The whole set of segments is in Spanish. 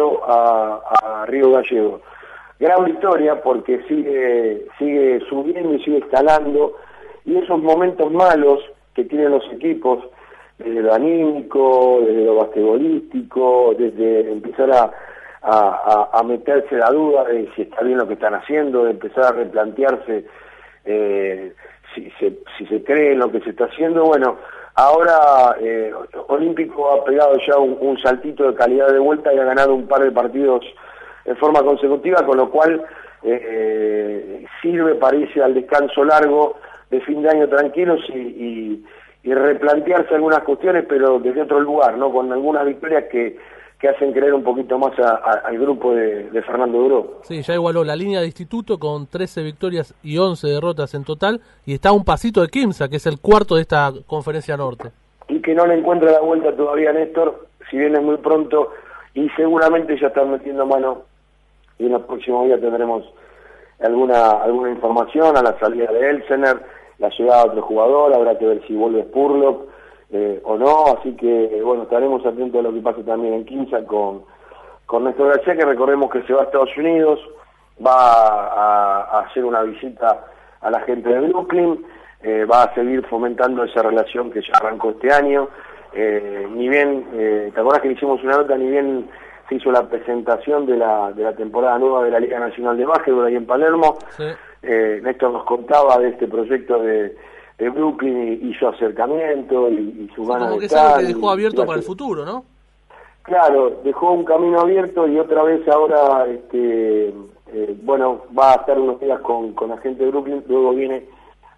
0 a Río Gallegos. Gran victoria porque sigue subiendo y sigue escalando, y esos momentos malos que tienen los equipos, desde lo anímico, desde lo basquetbolístico, desde empezar a meterse la duda de si está bien lo que están haciendo, de empezar a replantearse si se cree en lo que se está haciendo. Bueno, ahora Olímpico ha pegado ya un saltito de calidad de vuelta y ha ganado un par de partidos en forma consecutiva, con lo cual sirve para irse al descanso largo de fin de año tranquilos y replantearse algunas cuestiones, pero desde otro lugar, ¿no? Con algunas victorias que hacen creer un poquito más al grupo de Fernando Duró. Sí, ya igualó la línea de Instituto con 13 victorias y 11 derrotas en total, y está a un pasito de Quimsa, que es el cuarto de esta Conferencia Norte. Y que no le encuentra la vuelta todavía, Néstor, si bien es muy pronto, y seguramente ya están metiendo mano, y en los próximos días tendremos alguna información a la salida de Elsener, la llegada de otro jugador, habrá que ver si vuelve Spurlock o no, así que bueno, estaremos atentos a lo que pase también en Quimsa con Néstor García, que recordemos que se va a Estados Unidos, va a hacer una visita a la gente de Brooklyn, va a seguir fomentando esa relación que ya arrancó este año. Ni bien, ¿te acuerdas que le hicimos una nota? Ni bien se hizo la presentación de la temporada nueva de la Liga Nacional de Básquetbol ahí en Palermo. Sí. Néstor nos contaba de este proyecto de Brooklyn y su acercamiento y su ganas de estar. Como que es algo que dejó abierto para el futuro, ¿no? Claro, dejó un camino abierto y otra vez ahora, bueno, va a estar unos días con la gente de Brooklyn, luego viene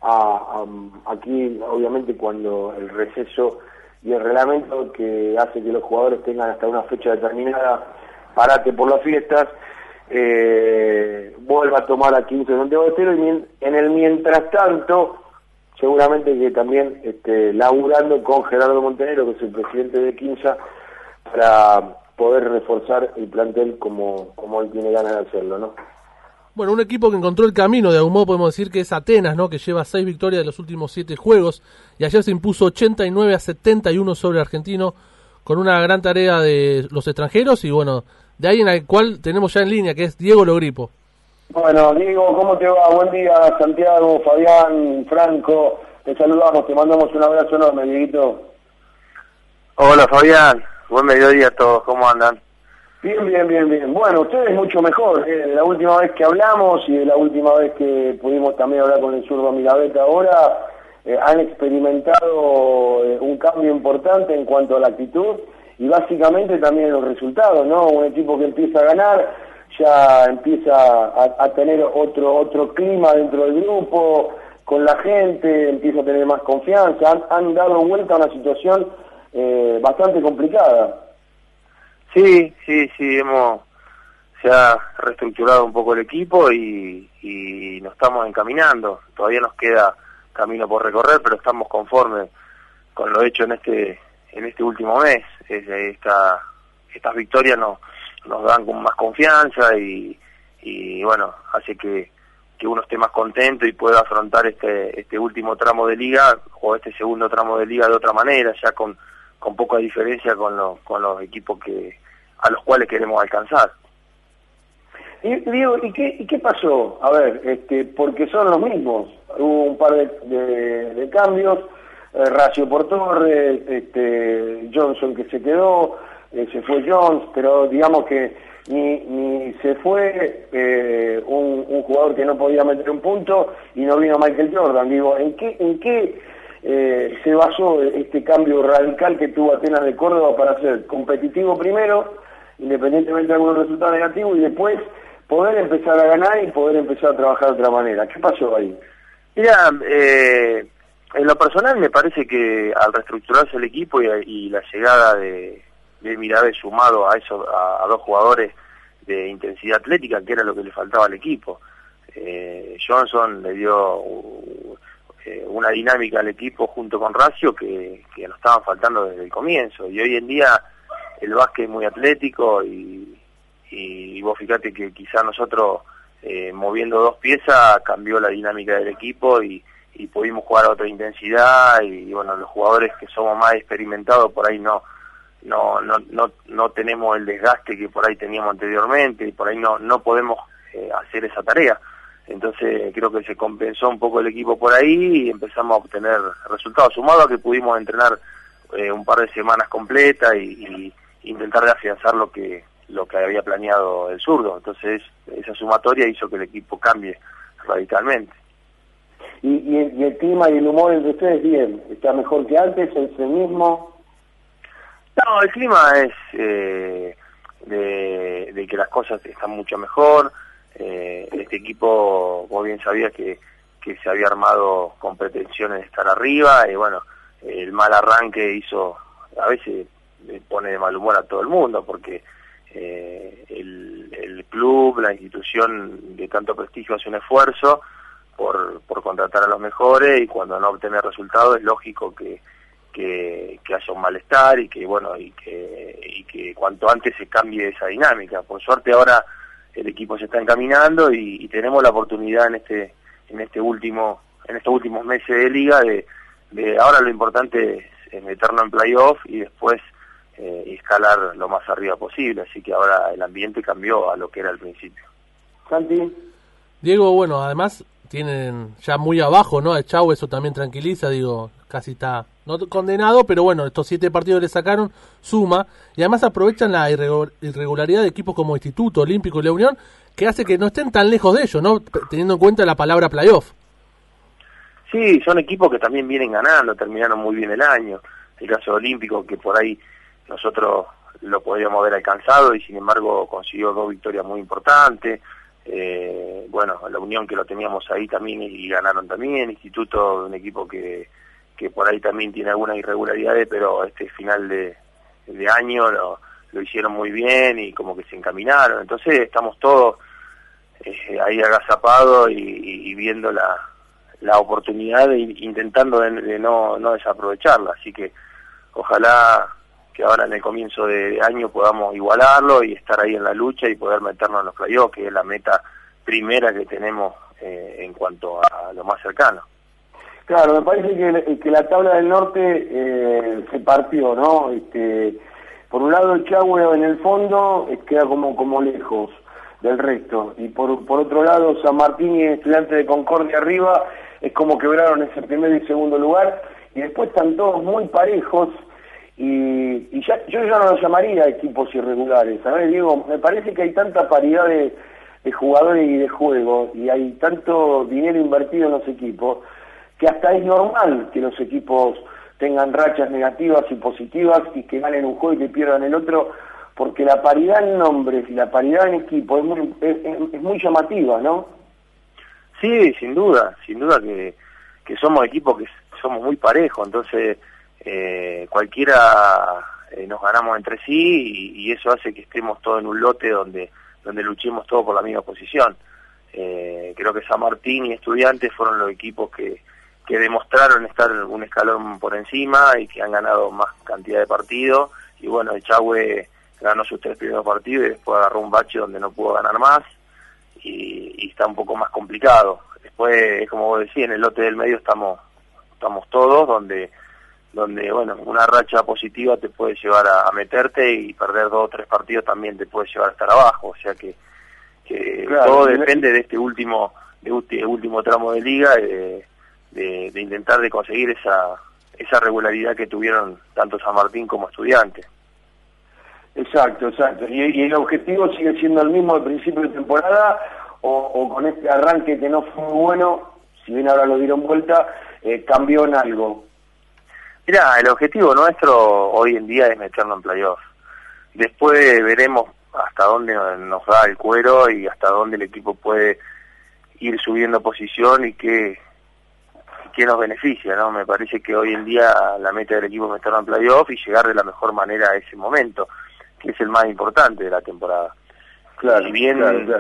aquí, obviamente, cuando el receso y el reglamento que hace que los jugadores tengan hasta una fecha determinada parate por las fiestas, vuelva a tomar a 15 de Santiago del Estero, y en el mientras tanto, seguramente que también laburando con Gerardo Montenegro, que es el presidente de Quimsa, para poder reforzar el plantel como él tiene ganas de hacerlo, ¿no? Bueno, un equipo que encontró el camino, de algún modo podemos decir que es Atenas, ¿no? Que lleva 6 victorias de los últimos 7 juegos, y ayer se impuso 89-71 sobre Argentino, con una gran tarea de los extranjeros, y bueno, de alguien al cual tenemos ya en línea, que es Diego Logripo. Bueno, Diego, ¿cómo te va? Buen día, Santiago, Fabián, Franco, te saludamos, te mandamos un abrazo enorme, Dieguito. Hola, Fabián, buen mediodía a todos, ¿cómo andan? Bien. Bueno, ustedes mucho mejor, de la última vez que hablamos y de la última vez que pudimos también hablar con el zurdo Mirabeta ahora, han experimentado un cambio importante en cuanto a la actitud y básicamente también en los resultados, ¿no? Un equipo que empieza a ganar, ya empieza a tener otro clima dentro del grupo, con la gente, empieza a tener más confianza, han dado vuelta a una situación bastante complicada. Sí, se ha reestructurado un poco el equipo y nos estamos encaminando. Todavía nos queda camino por recorrer, pero estamos conformes con lo hecho en este último mes. Estas victorias nos dan con más confianza y bueno, hace que uno esté más contento y pueda afrontar este último tramo de liga o este segundo tramo de liga de otra manera, ya con poca diferencia con los equipos a los cuales queremos alcanzar. Y Diego, ¿y qué pasó? A ver, porque son los mismos. Hubo un par de cambios, Racio por Torres, Johnson que se quedó, se fue Jones, pero digamos que ni se fue un jugador que no podía meter un punto y no vino Michael Jordan. Digo, ¿en qué se basó este cambio radical que tuvo Atenas de Córdoba para ser competitivo primero, independientemente de algunos resultados negativos, y después poder empezar a ganar y poder empezar a trabajar de otra manera? ¿Qué pasó ahí? Mira, en lo personal me parece que al reestructurarse el equipo y la llegada de Mirabé sumado a eso, a 2 jugadores de intensidad atlética, que era lo que le faltaba al equipo, Johnson le dio una dinámica al equipo junto con Racio que nos estaban faltando desde el comienzo, y hoy en día el básquet es muy atlético y vos fíjate que quizá nosotros moviendo 2 piezas cambió la dinámica del equipo y pudimos jugar a otra intensidad y bueno, los jugadores que somos más experimentados por ahí no no tenemos el desgaste que por ahí teníamos anteriormente y por ahí no podemos hacer esa tarea. Entonces creo que se compensó un poco el equipo por ahí y empezamos a obtener resultados, sumado a que pudimos entrenar un par de semanas completas y intentar de afianzar lo que había planeado el zurdo. Entonces esa sumatoria hizo que el equipo cambie radicalmente. Y el clima y el humor entre ustedes, bien, ¿está mejor que antes? ¿Es el mismo? No, el clima es de que las cosas están mucho mejor. Este equipo, vos bien sabías que se había armado con pretensiones de estar arriba, y bueno, el mal arranque hizo, a veces pone de mal humor a todo el mundo, porque el club, la institución de tanto prestigio hace un esfuerzo por contratar a los mejores, y cuando no obtiene resultados es lógico que haya un malestar y que cuanto antes se cambie esa dinámica. Por suerte ahora el equipo se está encaminando y tenemos la oportunidad en estos últimos meses de liga de ahora lo importante es meternos en playoff y después escalar lo más arriba posible, así que ahora el ambiente cambió a lo que era al principio. Santi. Diego, bueno, además tienen ya muy abajo, ¿no? A Chau, eso también tranquiliza, digo, casi está no condenado, pero bueno, estos 7 partidos le sacaron, suma, y además aprovechan la irregularidad de equipos como Instituto, Olímpico y La Unión, que hace que no estén tan lejos de ellos, ¿no? Teniendo en cuenta la palabra playoff. Sí, son equipos que también vienen ganando, terminaron muy bien el año. El caso Olímpico, que por ahí nosotros lo podríamos haber alcanzado y sin embargo consiguió 2 victorias muy importantes. Bueno, La Unión, que lo teníamos ahí también y ganaron también. Instituto, un equipo que por ahí también tiene algunas irregularidades, pero este final de año lo hicieron muy bien y como que se encaminaron. Entonces estamos todos ahí agazapados y viendo la oportunidad intentando de no desaprovecharla. Así que ojalá que ahora en el comienzo de año podamos igualarlo y estar ahí en la lucha y poder meternos en los playoffs, que es la meta primera que tenemos en cuanto a lo más cercano. Claro, me parece que la tabla del norte se partió, ¿no? Por un lado el Chagüe en el fondo queda como lejos del resto, y por otro lado San Martín y Estudiantes de Concordia arriba es como quebraron ese primer y segundo lugar, y después están todos muy parejos. Y yo ya no los llamaría equipos irregulares, ¿sabes, Diego? Me parece que hay tanta paridad de jugadores y de juego, y hay tanto dinero invertido en los equipos, que hasta es normal que los equipos tengan rachas negativas y positivas, y que ganen un juego y que pierdan el otro, porque la paridad en nombres y la paridad en equipo es muy llamativa, ¿no? Sí, sin duda que somos equipos que somos muy parejos, entonces cualquiera nos ganamos entre sí y eso hace que estemos todos en un lote donde luchemos todos por la misma posición. Creo que San Martín y Estudiantes fueron los equipos que demostraron estar un escalón por encima y que han ganado más cantidad de partidos, y bueno, el Chagüe ganó sus 3 primeros partidos y después agarró un bache donde no pudo ganar más y está un poco más complicado. Después, como vos decís, en el lote del medio estamos todos, donde bueno, una racha positiva te puede llevar a meterte, y perder 2 o 3 partidos también te puede llevar a estar abajo, o sea que claro, todo depende de este último tramo de liga, de intentar de conseguir esa regularidad que tuvieron tanto San Martín como Estudiantes. Exacto. ¿Y el objetivo sigue siendo el mismo al principio de temporada, o con este arranque que no fue muy bueno, si bien ahora lo dieron vuelta, cambió en algo? Mirá, el objetivo nuestro hoy en día es meternos en playoff. Después veremos hasta dónde nos da el cuero y hasta dónde el equipo puede ir subiendo posición y qué nos beneficia, ¿no? Me parece que hoy en día la meta del equipo es meternos en playoff y llegar de la mejor manera a ese momento, que es el más importante de la temporada. Claro, si bien claro.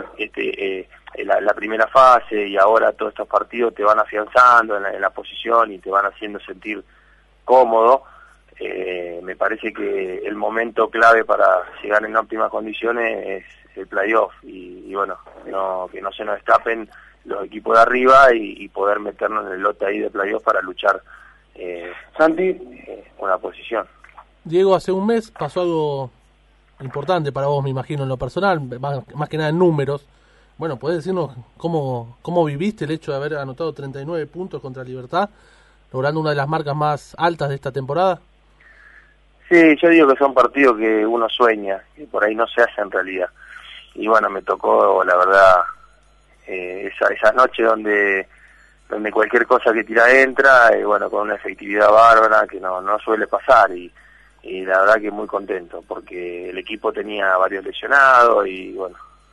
La primera fase y ahora todos estos partidos te van afianzando en la posición y te van haciendo sentir cómodo, me parece que el momento clave para llegar en óptimas condiciones es el playoff y bueno, que no se nos escapen los equipos de arriba y poder meternos en el lote ahí de playoff para luchar Santi, una posición. Diego, hace un mes pasó algo importante para vos, me imagino, en lo personal, más que nada en números. Bueno, ¿podés decirnos cómo viviste el hecho de haber anotado 39 puntos contra Libertad, logrando una de las marcas más altas de esta temporada? Sí, yo digo que son partidos que uno sueña, y por ahí no se hace en realidad. Y bueno, me tocó, la verdad, esas noches donde cualquier cosa que tira entra, bueno, con una efectividad bárbara que no suele pasar, y la verdad que muy contento, porque el equipo tenía varios lesionados, y bueno,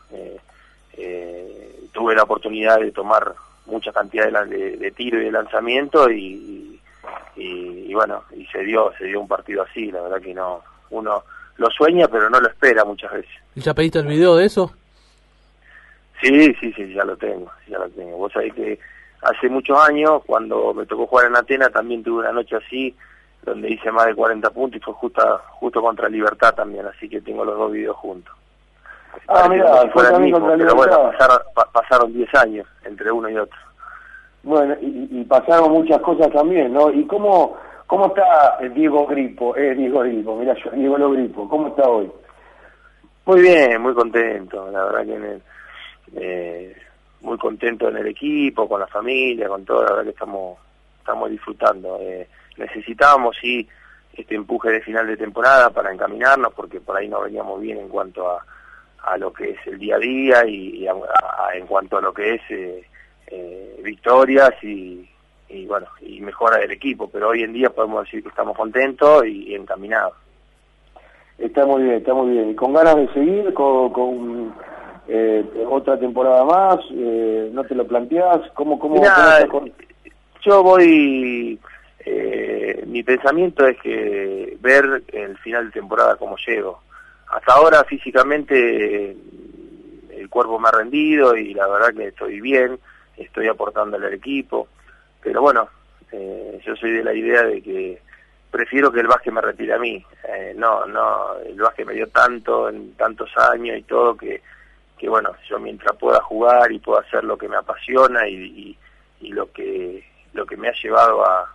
tuve la oportunidad de tomar mucha cantidad de tiro y de lanzamiento, y bueno, y se dio un partido así. La verdad que uno lo sueña pero no lo espera muchas veces. ¿Y ya pediste el video de eso? Sí, ya lo tengo. Vos sabés que hace muchos años, cuando me tocó jugar en Atenas, también tuve una noche así, donde hice más de 40 puntos, y fue justo contra Libertad también, así que tengo los dos videos juntos. Mira, fue también contra pero Libertad. Bueno, pasaron 10 años entre uno y otro. Bueno, y pasaron muchas cosas también, ¿no? ¿Y cómo está Diego Gripo? Mirá yo, Diego Lo Gripo, ¿cómo está hoy? Muy bien, muy contento, la verdad que muy contento en el equipo, con la familia, con todo, la verdad que estamos disfrutando. Necesitábamos, sí, este empuje de final de temporada para encaminarnos, porque por ahí no veníamos bien en cuanto a lo que es el día a día, y en cuanto a lo que es victorias y bueno, y mejora del equipo, pero hoy en día podemos decir que estamos contentos y encaminados. Está muy bien. ¿Y con ganas de seguir con otra temporada más? ¿No te lo planteás? ¿Cómo Mirá, yo voy... mi pensamiento es que ver el final de temporada cómo llego. Hasta ahora físicamente el cuerpo me ha rendido, y la verdad que estoy bien, estoy aportándole al equipo, pero bueno, yo soy de la idea de que prefiero que el básquet me retire a mí. El básquet me dio tanto en tantos años y todo, que bueno, yo mientras pueda jugar y pueda hacer lo que me apasiona y lo que me ha llevado a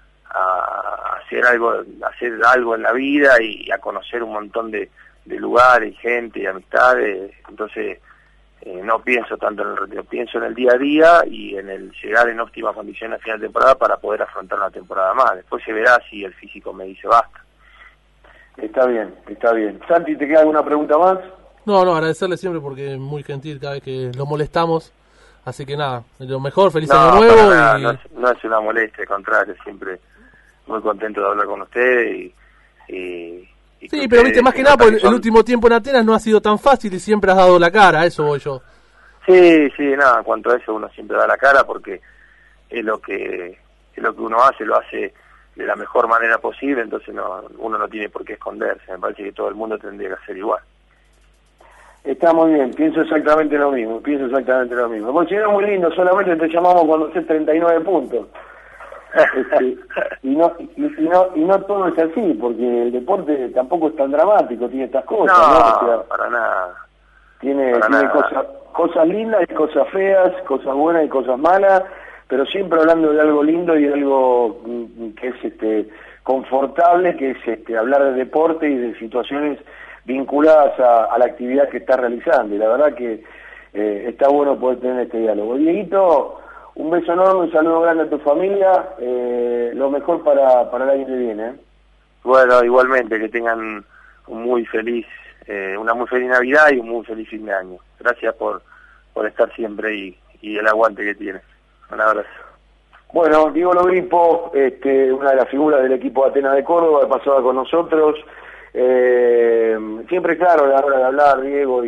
hacer algo en la vida, y a conocer un montón de lugares y gente y amistades, entonces no pienso tanto en el retiro, pienso en el día a día y en el llegar en óptimas condiciones a final de temporada para poder afrontar una temporada más. Después se verá si el físico me dice basta. Está bien. Santi, ¿te queda alguna pregunta más? No, agradecerle siempre porque es muy gentil cada vez que lo molestamos. Así que nada, lo mejor, feliz año nuevo. Nada, no es una molestia, al contrario, siempre muy contento de hablar con ustedes. Sí, pero viste, más que nada, porque el último tiempo en Atenas no ha sido tan fácil y siempre has dado la cara, a eso voy yo. Sí, nada, en cuanto a eso uno siempre da la cara, porque es lo que uno hace, lo hace de la mejor manera posible, entonces uno no tiene por qué esconderse. Me parece que todo el mundo tendría que hacer igual. Está muy bien, pienso exactamente lo mismo. Considero muy lindo, solamente te llamamos cuando haces 39 puntos. Y no todo es así, porque el deporte tampoco es tan dramático, tiene estas cosas, ¿no? O sea, para nada. Tiene cosas lindas y cosas feas, cosas buenas y cosas malas, pero siempre hablando de algo lindo y de algo que es confortable, que es hablar de deporte y de situaciones vinculadas a la actividad que está realizando, y la verdad que está bueno poder tener este diálogo. Dieguito, un beso enorme, un saludo grande a tu familia, lo mejor para el año que viene. Bueno, igualmente, que tengan una muy feliz Navidad y un muy feliz fin de año. Gracias por estar siempre y el aguante que tienes. Un abrazo. Bueno, Diego Lo Gripo, una de las figuras del equipo de Atenas de Córdoba, pasaba con nosotros. Siempre claro a la hora de hablar, Diego.